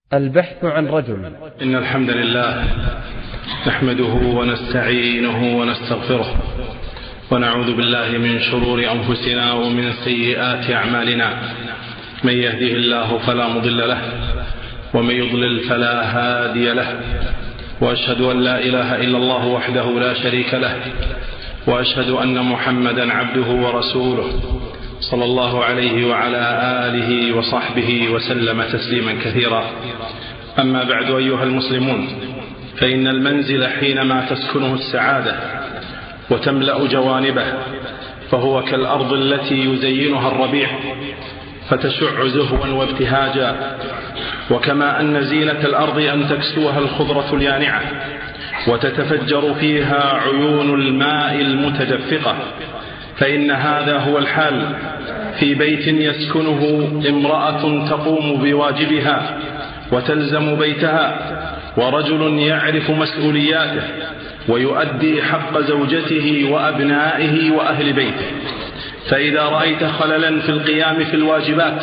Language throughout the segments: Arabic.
البحث عن رجل. إن الحمد لله نحمده ونستعينه ونستغفره ونعوذ بالله من شرور أنفسنا ومن سيئات أعمالنا. من يهده الله فلا مضل له ومن يضلل فلا هادي له، وأشهد أن لا إله إلا الله وحده لا شريك له، وأشهد أن محمدا عبده ورسوله صلى الله عليه وعلى آله وصحبه وسلم تسليما كثيرا. أما بعد، أيها المسلمون، فإن المنزل حينما تسكنه السعادة وتملأ جوانبه فهو كالأرض التي يزينها الربيع فتشع زهوا وابتهاجا، وكما أن زينة الأرض أن تكسوها الخضرة اليانعة وتتفجر فيها عيون الماء المتدفقة، فإن هذا هو الحال في بيت يسكنه امرأة تقوم بواجبها وتلزم بيتها، ورجل يعرف مسؤولياته ويؤدي حق زوجته وأبنائه وأهل بيته. فإذا رأيت خللا في القيام في الواجبات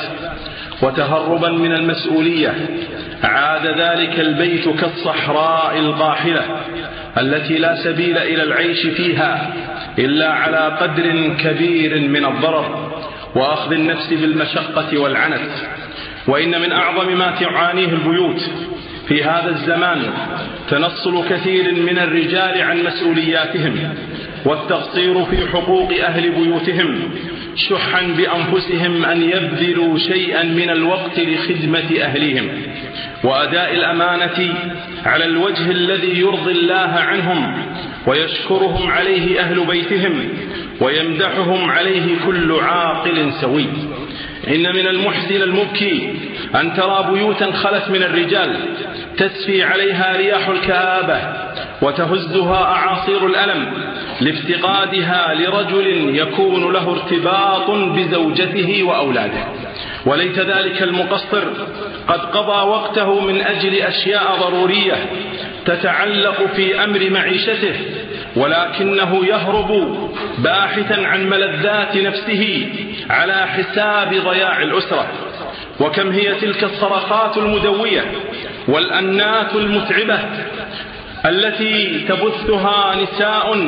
وتهربا من المسؤولية عاد ذلك البيت كالصحراء القاحلة التي لا سبيل إلى العيش فيها إلا على قدر كبير من الضرر وأخذ النفس بالمشقة والعنت. وإن من أعظم ما تعانيه البيوت في هذا الزمان تنصل كثير من الرجال عن مسؤولياتهم والتقصير في حقوق أهل بيوتهم، شحا بأنفسهم أن يبذلوا شيئا من الوقت لخدمة أهلهم وأداء الأمانة على الوجه الذي يرضي الله عنهم ويشكرهم عليه أهل بيتهم ويمدحهم عليه كل عاقل سوي. إن من المحزن المبكي أن ترى بيوتا خلت من الرجال تسفي عليها رياح الكآبة وتهزها أعاصير الألم لافتقادها لرجل يكون له ارتباط بزوجته وأولاده، وليت ذلك المقصر قد قضى وقته من أجل أشياء ضرورية تتعلق في أمر معيشته، ولكنه يهرب باحثا عن ملذات نفسه على حساب ضياع الأسرة. وكم هي تلك الصرخات المدوية والأنات المتعبة التي تبثها نساء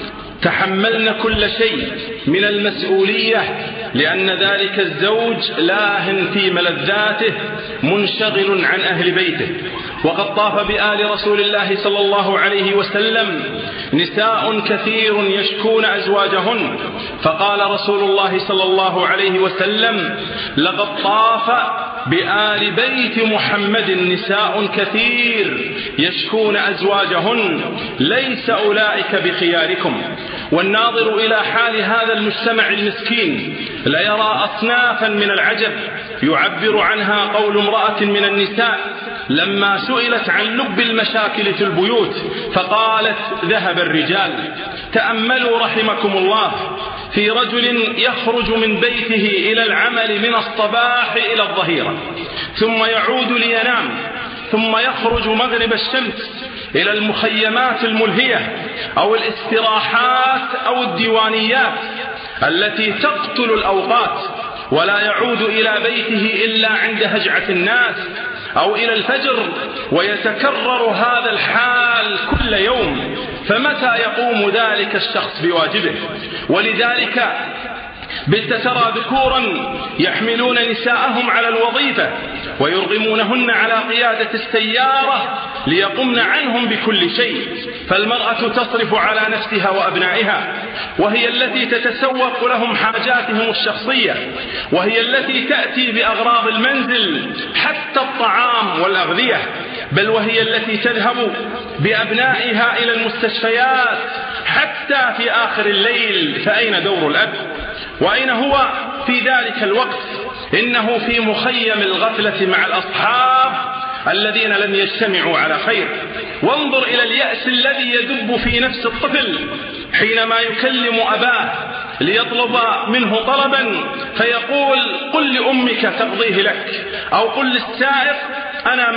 تحملن كل شيء من المسؤولية لأن ذلك الزوج لاهٍ في ملذاته منشغل عن أهل بيته. وقد طاف بآل رسول الله صلى الله عليه وسلم نساء كثير يشكون أزواجهن، فقال رسول الله صلى الله عليه وسلم: لقد طاف بآل بيت محمد نساء كثير يشكون أزواجهن، ليس أولئك بخياركم. والناظر إلى حال هذا المجتمع المسكين ليرى أصنافا من العجب يعبر عنها قول امرأة من النساء لما سئلت عن لب المشاكل في البيوت فقالت: ذهب الرجال. تأملوا رحمكم الله في رجل يخرج من بيته إلى العمل من الصباح إلى الظهيرة ثم يعود لينام، ثم يخرج مغرب الشمس إلى المخيمات الملهية أو الاستراحات أو الديوانيات التي تقتل الأوقات، ولا يعود إلى بيته إلا عند هجعة الناس أو إلى الفجر، ويتكرر هذا الحال كل يوم. فمتى يقوم ذلك الشخص بواجبه؟ ولذلك بت ترى ذكورا يحملون نساءهم على الوظيفة ويرغمونهن على قيادة السيارة ليقمن عنهم بكل شيء، فالمرأة تصرف على نفسها وأبنائها، وهي التي تتسوق لهم حاجاتهم الشخصية، وهي التي تأتي بأغراض المنزل حتى الطعام والأغذية، بل وهي التي تذهب بأبنائها إلى المستشفيات حتى في آخر الليل. فأين دور الأب؟ وأين هو في ذلك الوقت؟ إنه في مخيم الغفلة مع الأصحاب الذين لم يجتمعوا على خير. وانظر إلى اليأس الذي يدب في نفس الطفل حينما يكلم أباه ليطلب منه طلبا فيقول: قل لأمك تقضيه لك، أو قل للسائق أنا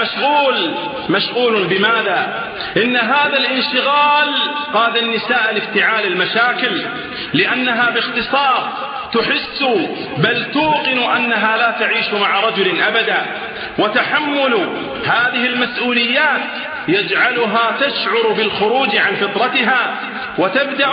مشغول بماذا؟ إن هذا الانشغال قاد النساء لافتعال المشاكل، لأنها باختصار تحس بل توقن أنها لا تعيش مع رجل أبدا، وتحمل هذه المسؤوليات يجعلها تشعر بالخروج عن فطرتها وتبدأ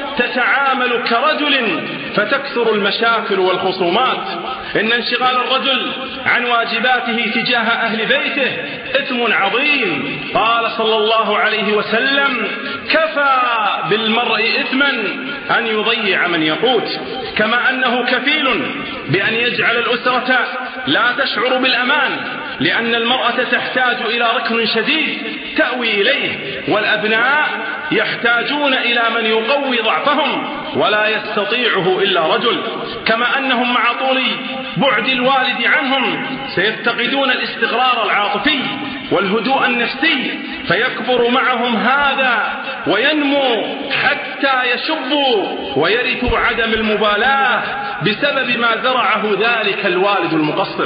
تتعامل كرجل فتكثر المشاكل والخصومات. إن انشغال الرجل عن واجباته تجاه أهل بيته إثم عظيم. قال صلى الله عليه وسلم: كفى بالمرء إثما أن يضيع من يقوت. كما أنه كفيل بأن يجعل الأسرة لا تشعر بالأمان، لأن المرأة تحتاج إلى ركن شديد تأوي إليه، والأبناء يحتاجون إلى من يقوي ضعفهم ولا يستطيعه إلا رجل. كما أنهم مع طول بعد الوالد عنهم سيفتقدون الاستقرار العاطفي والهدوء النفسي، فيكبر معهم هذا وينمو حتى يشبوا ويرثوا عدم المبالاة بسبب ما زرعه ذلك الوالد المقصر.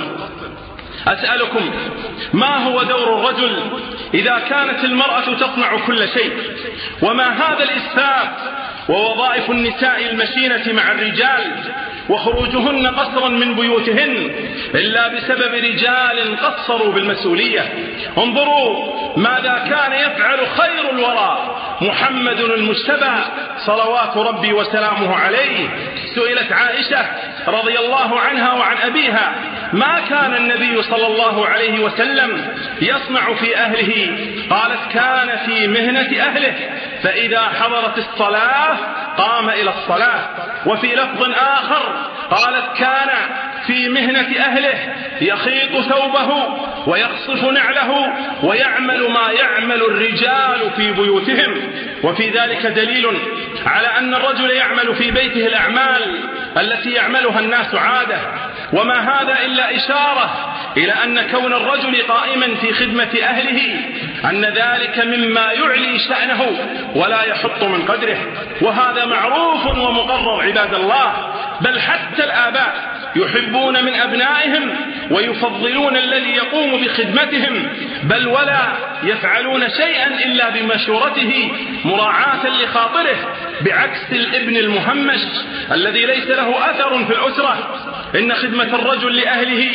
أسألكم: ما هو دور الرجل إذا كانت المرأة تصنع كل شيء؟ وما هذا الإسفاف ووظائف النساء المشينة مع الرجال وخروجهن قصرا من بيوتهن إلا بسبب رجال قصروا بالمسؤولية؟ انظروا ماذا كان يفعل خير الورى محمد المجتبى صلوات ربي وسلامه عليه. سئلت عائشة رضي الله عنها وعن أبيها: ما كان النبي صلى الله عليه وسلم يصنع في أهله؟ قالت: كان في مهنة أهله، فإذا حضرت الصلاة قام إلى الصلاة. وفي لفظ آخر قالت: كان في مهنة أهله يخيط ثوبه ويقصف نعله ويعمل ما يعمل الرجال في بيوتهم. وفي ذلك دليل على أن الرجل يعمل في بيته الأعمال التي يعملها الناس عادة، وما هذا إلا إشارة إلى أن كون الرجل قائما في خدمة أهله أن ذلك مما يعلي شأنه ولا يحط من قدره، وهذا معروف ومقرر عباد الله. بل حتى الآباء يحبون من أبنائهم ويفضلون الذي يقوم بخدمتهم، بل ولا يفعلون شيئا إلا بمشورته مراعاة لخاطره، بعكس الابن المهمش الذي ليس له أثر في الأسرة. إن خدمة الرجل لأهله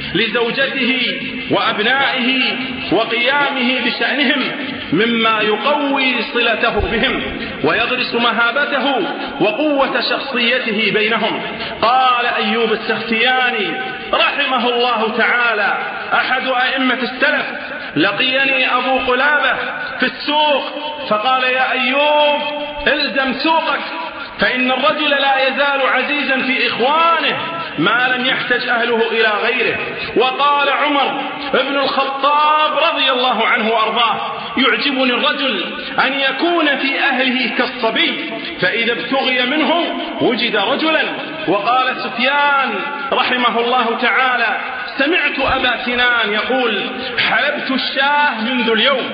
لزوجته وأبنائه وقيامه بشأنهم مما يقوي صلته بهم ويغرس مهابته وقوة شخصيته بينهم. قال أيوب السختياني رحمه الله تعالى أحد أئمة السلف: لقيني أبو قلابة في السوق فقال: يا أيوب الزم سوقك، فإن الرجل لا يزال عزيزا في إخوانه ما لم يحتج أهله إلى غيره. وقال عمر ابن الخطاب رضي الله عنه وأرضاه: يعجبني الرجل أن يكون في أهله كالصبي، فإذا ابتغي منه وجد رجلا. وقال سفيان رحمه الله تعالى: سمعت أبا سنان يقول: حلبت الشاه منذ اليوم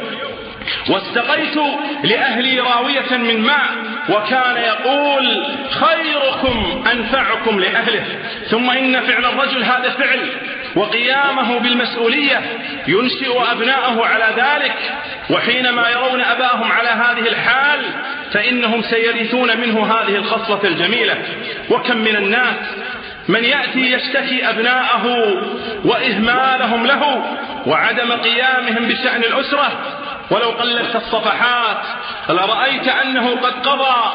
واستقيت لأهلي راوية من ماء، وكان يقول: خيركم أنفعكم لأهله. ثم إن فعل الرجل هذا فعل، وقيامه بالمسؤولية ينشئ أبناءه على ذلك، وحينما يرون أباهم على هذه الحال فإنهم سيرثون منه هذه الخصلة الجميلة. وكم من الناس من يأتي يشتكي أبناءه وإهمالهم له وعدم قيامهم بشأن الأسرة، ولو قلبت الصفحات لرأيت أنه قد قضى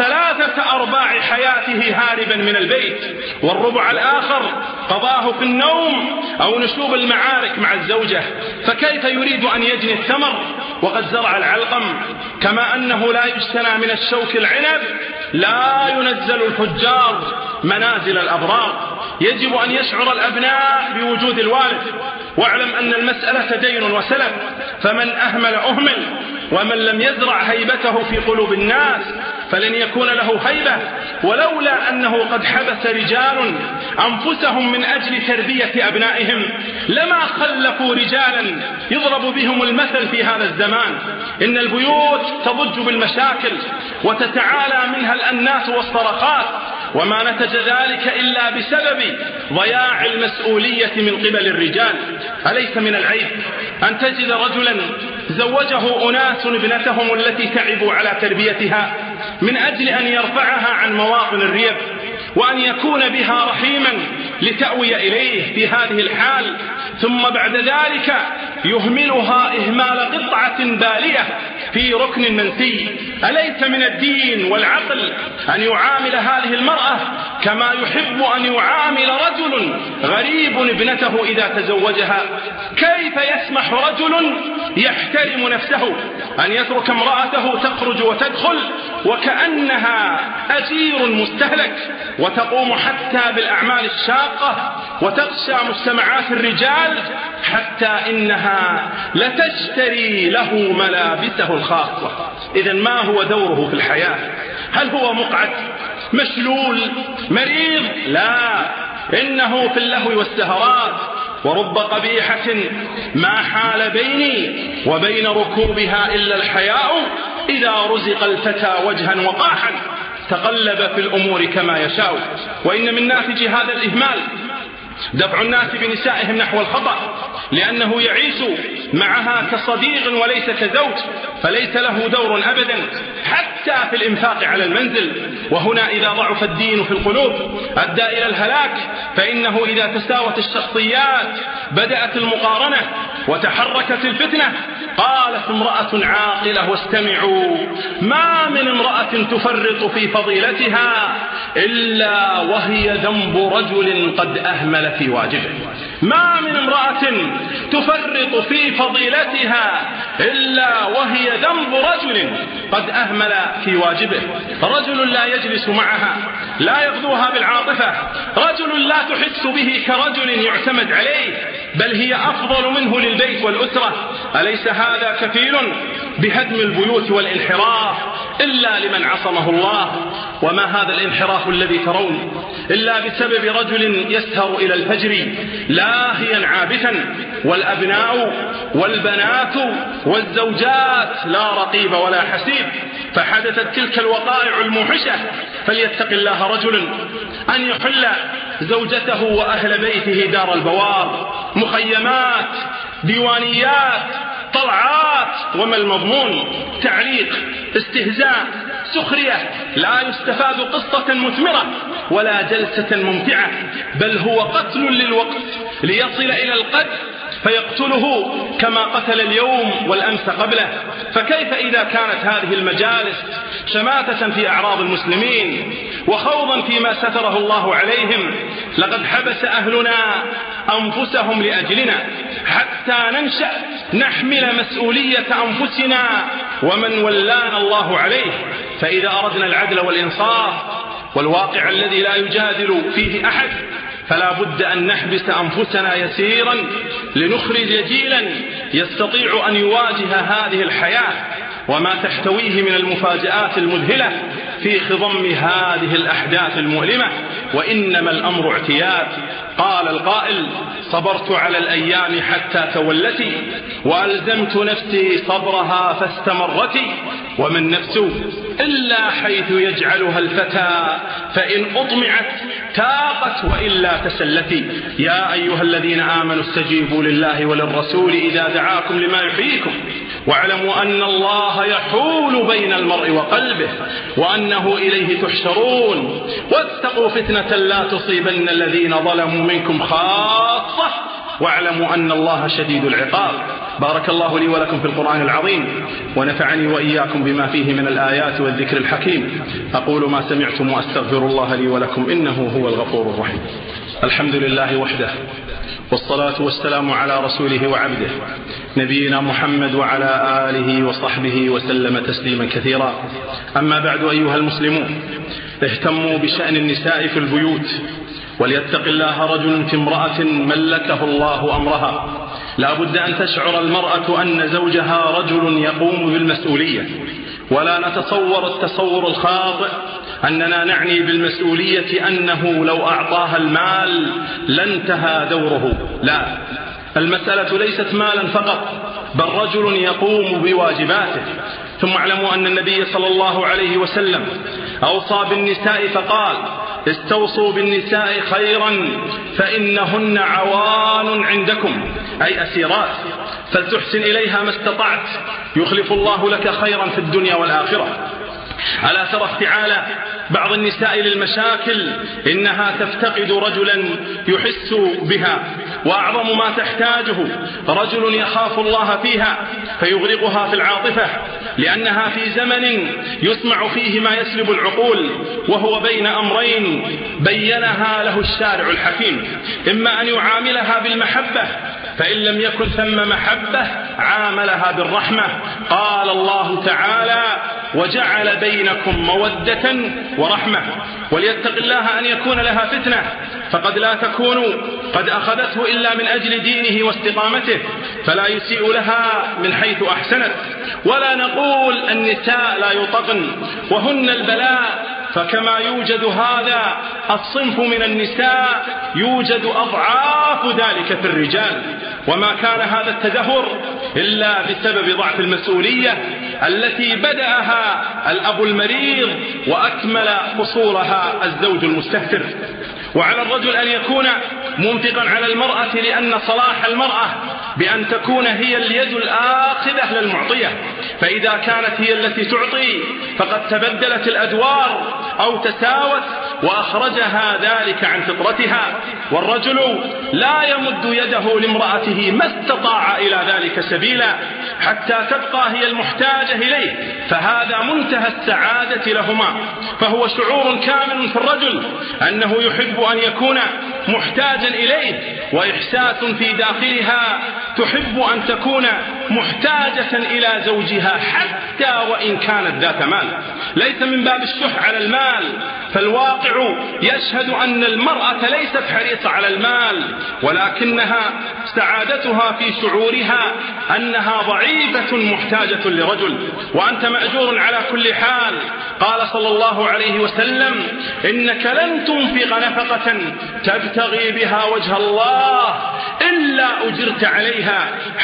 3/4 حياته هاربا من البيت، والربع الآخر قضاه في النوم أو نشوب المعارك مع الزوجة. فكيف يريد أن يجني الثمر وقد زرع العلقم؟ كما أنه لا يجتنى من الشوك العنب لا ينزل الفجار منازل الأبرار. يجب أن يشعر الأبناء بوجود الوالد، واعلم أن المسألة دين وسلف، فمن أهمل أهمل، ومن لم يزرع هيبته في قلوب الناس فلن يكون له هيبة. ولولا أنه قد حبس رجال أنفسهم من أجل تربية أبنائهم لما خلفوا رجالا يضرب بهم المثل في هذا الزمان. إن البيوت تضج بالمشاكل وتتعالى منها الأنات والصرخات، وما نتج ذلك إلا بسبب ضياع المسؤولية من قبل الرجال. أليس من العيب أن تجد رجلا زوجه أناس ابنتهم التي تعبوا على تربيتها من أجل أن يرفعها عن مواطن الريب وأن يكون بها رحيما لتأوي إليه في هذه الحال، ثم بعد ذلك يهملها إهمال قطعة بالية في ركن منسي. أليس من الدين والعقل أن يعامل هذه المرأة كما يحب أن يعامل رجل غريب ابنته إذا تزوجها؟ كيف يسمح رجل يحترم نفسه أن يترك امرأته تخرج وتدخل وكأنها أجير مستهلك، وتقوم حتى بالأعمال الشاقة وتغشى مجتمعات الرجال حتى إنها لتشتري له ملابسه الخاصة؟ إذن ما هو دوره في الحياة؟ هل هو مقعد مشلول مريض؟ لا، إنه في اللهو والسهرات. ورب قبيحة ما حال بيني وبين ركوبها إلا الحياء، إذا رزق الفتى وجها وقاحا تقلب في الأمور كما يشاء. وإن من ناتج هذا الإهمال دفع الناس بنسائهم نحو الخطأ، لأنه يعيش معها كصديق وليس كزوج، فليس له دور أبدا حتى في الإنفاق على المنزل. وهنا إذا ضعف الدين في القلوب أدى إلى الهلاك، فإنه إذا تساوت الشخصيات بدأت المقارنة وتحركت الفتنة. قالت امرأة عاقلة واستمعوا: ما من امرأة تفرط في فضيلتها إلا وهي ذنب رجل قد أهمل في واجبه. ما من امرأة تفرط في فضيلتها إلا وهي ذنب رجل قد أهمل في واجبه. رجل لا يجلس معها، لا يغذوها بالعاطفة، رجل لا تحس به كرجل يعتمد عليه، بل هي أفضل منه للبيت والأسرة. أليس هذا كفيل بهدم البيوت والانحراف إلا لمن عصمه الله؟ وما هذا الانحراف الذي ترون إلا بسبب رجل يسهر إلى الفجر لاهيا عابثا، والأبناء والبنات والزوجات لا رقيب ولا حسيب. فحدثت تلك الوقائع الموحشة، فليتق الله رجل أن يحل زوجته وأهل بيته دار البوار، مخيمات، ديوانيات، طلعات، وما المضمون؟ تعليق، استهزاء، سخرية. لا يستفاد قصة مثمرة ولا جلسة ممتعة، بل هو قتل للوقت ليصل إلى القتل فيقتله كما قتل اليوم والأمس قبله. فكيف إذا كانت هذه المجالس شماتة في أعراض المسلمين وخوضا فيما ستره الله عليهم؟ لقد حبس أهلنا أنفسهم لأجلنا حتى ننشأ نحمل مسؤولية أنفسنا ومن ولانا الله عليه. فإذا أردنا العدل والإنصاف والواقع الذي لا يجادل فيه أحد، فلا بد أن نحبس أنفسنا يسيرا لنخرج جيلا يستطيع أن يواجه هذه الحياة وما تحتويه من المفاجآت المذهلة في خضم هذه الأحداث المؤلمة. وإنما الأمر اعتياد. قال القائل: صبرت على الأيام حتى تولتي، وألزمت نفسي صبرها فاستمرتي، وما النفس إلا حيث يجعلها الفتى، فإن أطمعت تاقت وإلا تسلتي. يا أيها الذين آمنوا استجيبوا لله وللرسول إذا دعاكم لما يحييكم، واعلموا أن الله يحول بين المرء وقلبه وأنه إليه تحشرون، واتقوا فتنة لا تصيبن الذين ظلموا منكم خاصة، واعلموا أن الله شديد العقاب. بارك الله لي ولكم في القرآن العظيم، ونفعني وإياكم بما فيه من الآيات والذكر الحكيم. أقول ما سمعتم وأستغفر الله لي ولكم إنه هو الغفور الرحيم. الحمد لله وحده، والصلاة والسلام على رسوله وعبده نبينا محمد وعلى آله وصحبه وسلم تسليما كثيرا. أما بعد، أيها المسلمون، اهتموا بشأن النساء في البيوت، وليتق الله رجل في امرأة ملكه الله أمرها. لا بد أن تشعر المرأة أن زوجها رجل يقوم بالمسؤولية، ولا نتصور التصور الخاطئ أننا نعني بالمسؤولية أنه لو أعطاها المال لانتهى دوره. لا، المسألة ليست مالا فقط، بل رجل يقوم بواجباته. ثم اعلموا أن النبي صلى الله عليه وسلم أوصى بالنساء فقال: استوصوا بالنساء خيرا فإنهن عوان عندكم، أي أسيرات، فلتحسن إليها ما استطعت، يخلف الله لك خيرا في الدنيا والآخرة. ألا ترى افتعال بعض النساء للمشاكل إنها تفتقد رجلا يحس بها، وأعظم ما تحتاجه رجل يخاف الله فيها فيغرقها في العاطفة، لأنها في زمن يسمع فيه ما يسلب العقول، وهو بين أمرين بينها له الشارع الحكيم: إما أن يعاملها بالمحبة، فإن لم يكن ثم محبة عاملها بالرحمة. قال الله تعالى: وجعل بينكم مودة ورحمة. وليتق الله أن يكون لها فتنة، فقد لا تكون قد أخذته إلا من أجل دينه واستقامته، فلا يسيء لها من حيث أحسنت. ولا نقول النساء لا يطقن وهن البلاء، فكما يوجد هذا الصنف من النساء يوجد أضعاف ذلك في الرجال، وما كان هذا التدهور إلا بسبب ضعف المسؤولية التي بدأها الأب المريض وأكمل فصولها الزوج المستهتر. وعلى الرجل أن يكون منفقا على المرأة، لأن صلاح المرأة بأن تكون هي اليد الآخذة للمعطية، فإذا كانت هي التي تعطي فقد تبدلت الأدوار أو تساوت وأخرجها ذلك عن فطرتها. والرجل لا يمد يده لامرأته ما استطاع إلى ذلك سبيلا حتى تبقى هي المحتاجة إليه، فهذا منتهى السعادة لهما. فهو شعور كامل في الرجل أنه يحب أن يكون محتاجا إليه، وإحساس في داخلها تحب أن تكون محتاجة إلى زوجها حتى وإن كانت ذات مال. ليس من باب الشح على المال، فالواقع يشهد أن المرأة ليست حريصة على المال، ولكنها سعادتها في شعورها أنها ضعيفة محتاجة لرجل، وأنت مأجور على كل حال. قال صلى الله عليه وسلم: إنك لن تنفق نفقة تبتغي بها وجه الله إلا أجرت عليها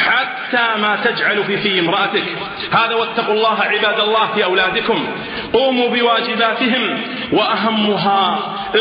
حتى ما تجعل في امرأتك. هذا واتقوا الله عباد الله في أولادكم، قوموا بواجباتهم، وأهمها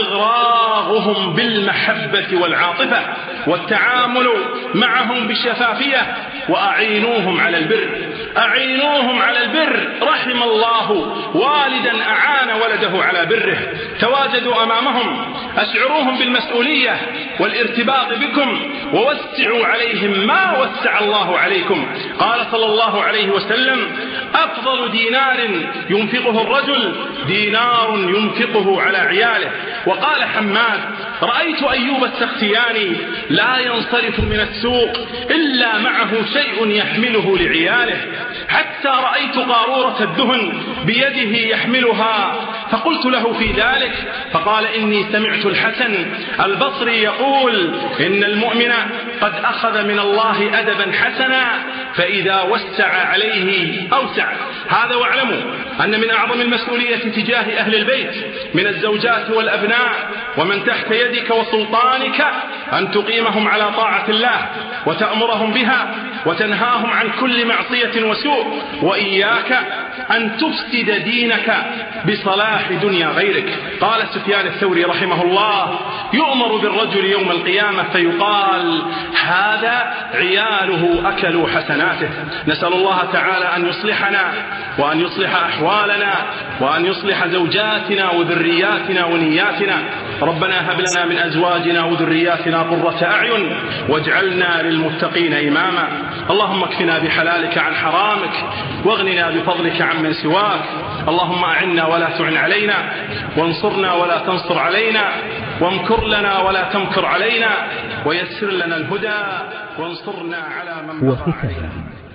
إغراغهم بالمحبة والعاطفة والتعامل معهم بشفافية، وأعينوهم على البر. أعينوهم على البر. رحم الله والدا أعان ولده على بره. تواجدوا أمامهم، أشعروهم بالمسؤولية والارتباط بكم، ووسعوا عليهم ما وسع الله عليكم. قال صلى الله عليه وسلم: أفضل دينار ينفقه الرجل دينار ينفقه على عياله. وقال حماد: رأيت أيوب السختياني لا ينصرف من السوق إلا معه شيء يحمله لعياله، حتى رأيت قارورة الدهن بيده يحملها، فقلت له في ذلك، فقال: إني سمعت الحسن البصري يقول: إن المؤمن قد أخذ من الله أدبا حسنا، فإذا وسع عليه أوسع. هذا واعلموا أن من أعظم المسؤولية تجاه أهل البيت من الزوجات والأبناء ومن تحت يدك وسلطانك أن تقيمهم على طاعة الله، وتأمرهم بها، وتنهاهم عن كل معصية وسوء، وإياك أن تفسد دينك بصلاح دنيا غيرك. قال سفيان الثوري رحمه الله: يؤمر بالرجل يوم القيامة فيقال: هذا عياله أكلوا حسناته. نسأل الله تعالى أن يصلحنا وأن يصلح أحوالنا وأن يصلح زوجاتنا وذرياتنا ونياتنا. ربنا هب لنا من أزواجنا وذرياتنا قرة أعين واجعلنا للمتقين إماما. اللهم اكفنا بحلالك عن حرامك، واغننا بفضلك عمن سواك. اللهم أعنا ولا تعن علينا، وانصرنا ولا تنصر علينا، وامكر لنا ولا تمكر علينا، ويسر لنا الهدى وانصرنا على من بغى علينا.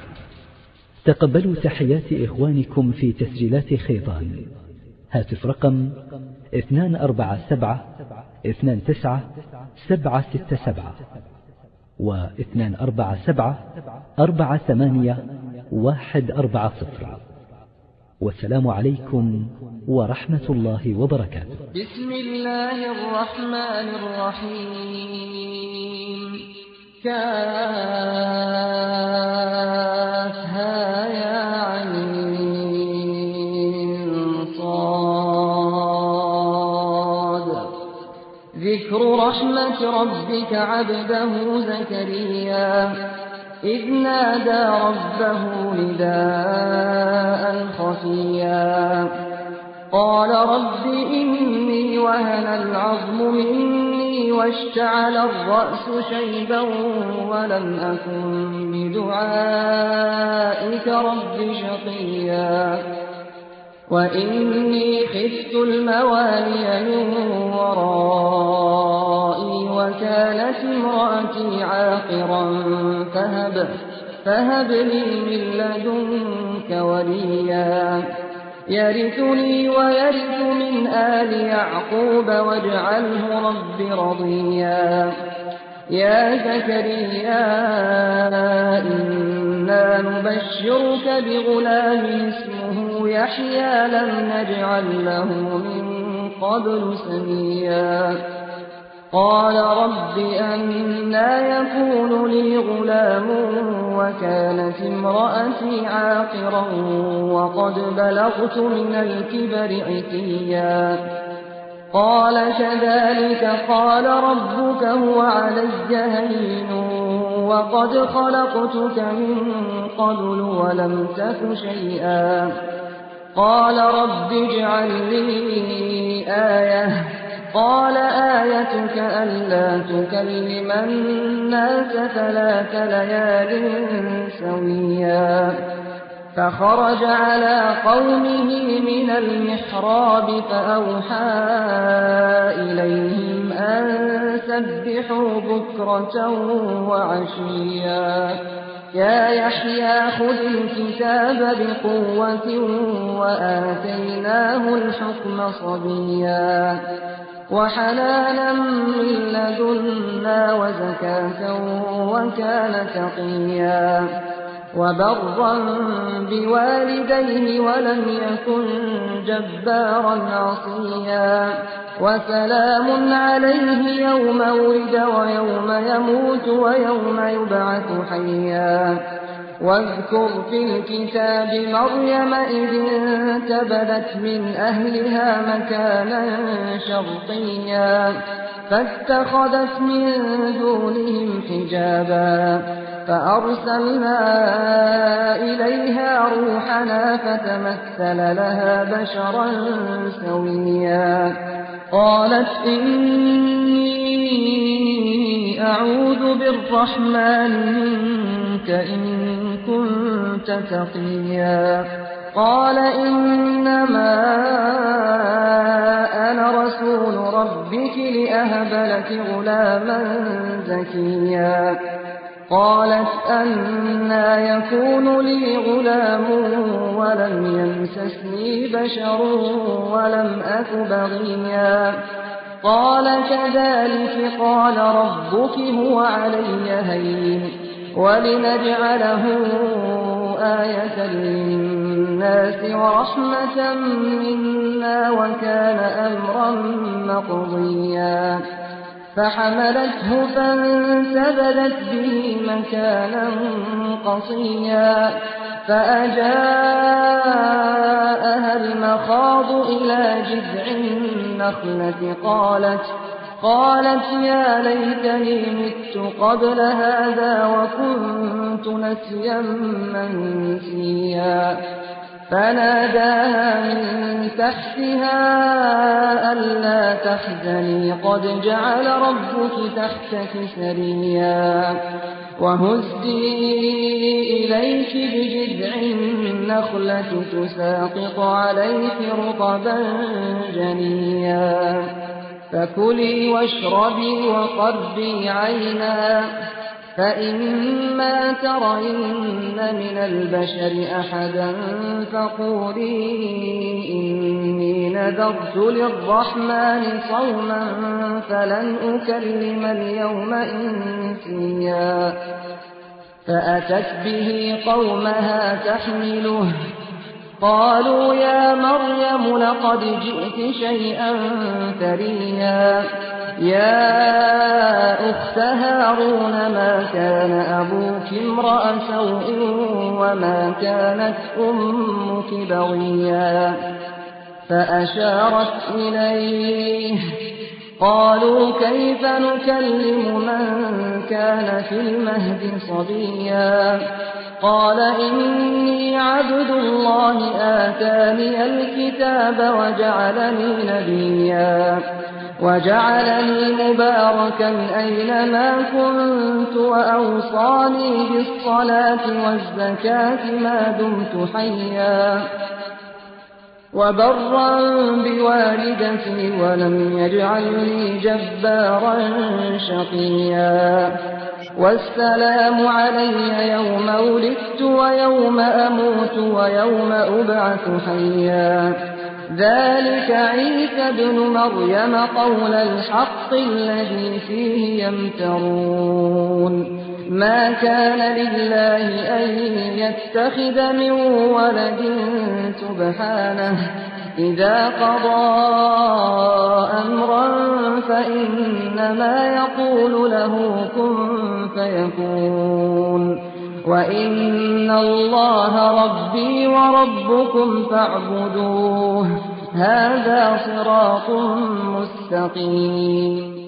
تقبلوا تحيات إخوانكم في تسجيلات خيطان. هاتف رقم 247 29 767 و247 48 140. والسلام عليكم ورحمة الله وبركاته. بسم الله الرحمن الرحيم. كافها يا عين صاد. ذكر رحمة ربك عبده زكريا إذ نادى ربه نداء خفيا قال رب إني وهن العظم مني واشتعل الرأس شيبا ولم أكن بدعائك رب شقيا وإني خفت الموالي من ورائي وكانت امرأتي عاقرا فهب لي من لدنك وليا يرثني ويرث من آل يعقوب واجعله رب رضيا يا زكريا إنا نبشرك بغلام اسمه يحيى لم نجعل له من قبل سميا قال رب أنى يكون لي غلام وكانت امرأتي عاقرا وقد بلغت من الكبر عتيا قال كذلك قال ربك هو علي هين وقد خلقتك من قبل ولم تك شيئا قال رب اجعل لي آية قال آيتك ألا تكلم الناس 3 ليال سويا فخرج على قومه من المحراب فأوحى إليهم أن سبحوا بكرة وعشيا يا يحيى خذ الكتاب بقوة وآتيناه الحكم صبيا وحنانا من لدنا وزكاة وكان تقيا وبرا بوالديه ولم يكن جبارا عصيا وسلام عليه يوم ولد ويوم يموت ويوم يبعث حيا واذكر في الكتاب مريم إذ انتبذت من أهلها مكانا شرقيا فاتخذت من دونهم حجابا فأرسلنا إليها روحنا فتمثل لها بشرا سويا قالت إني أعوذ بالرحمن منك إن كنت تقيا قال إنما أنا رسول ربك لأهب لك غلاما زكيا قالت أنى يكون لي غلام ولم يمسسني بشر ولم أك بغيا قال كذلك قال ربك هو علي هين ولنجعله آية للناس ورحمة منا وكان أمرا مقضيا فحملته فانتبذت به مكانا قصيا فأجاءها المخاض إلى جذع النخلة قالت يا ليتني مت قبل هذا وكنت نسيا منسيا فناداها من تحتها ألا تحزني قد جعل ربك تحتك سريا وهزي إليك بجذع النخلة تساقط عليك رطبا جنيا فكلي واشربي وقري عينا فإما ترين من البشر أحدا فقولي إني نذرت للرحمن صوما فلن أكلم اليوم إنسيا فأتت به قومها تحمله قالوا يا مريم لقد جئت شيئا فريا يا أخت هارون ما كان أبوك امرأ سوء وما كانت أمك بغيا فأشارت إليه قالوا كيف نكلم من كان في المهد صبيا قال إني عبد الله آتاني الكتاب وجعلني نبيا وجعلني مباركا أينما كنت وأوصاني بالصلاة والزكاة ما دمت حيا وبرا بوالدتي ولم يجعلني جبارا شقيا والسلام علي يوم ولدت ويوم أموت ويوم أبعث حيا ذلك عيسى ابن مريم قول الحق الذي فيه يمترون ما كان لله أن يتخذ من ولد سبحانه إذا قضى أمرا فإنما يقول له كن فيكون وإن الله ربي وربكم فاعبدوه هذا صراط مستقيم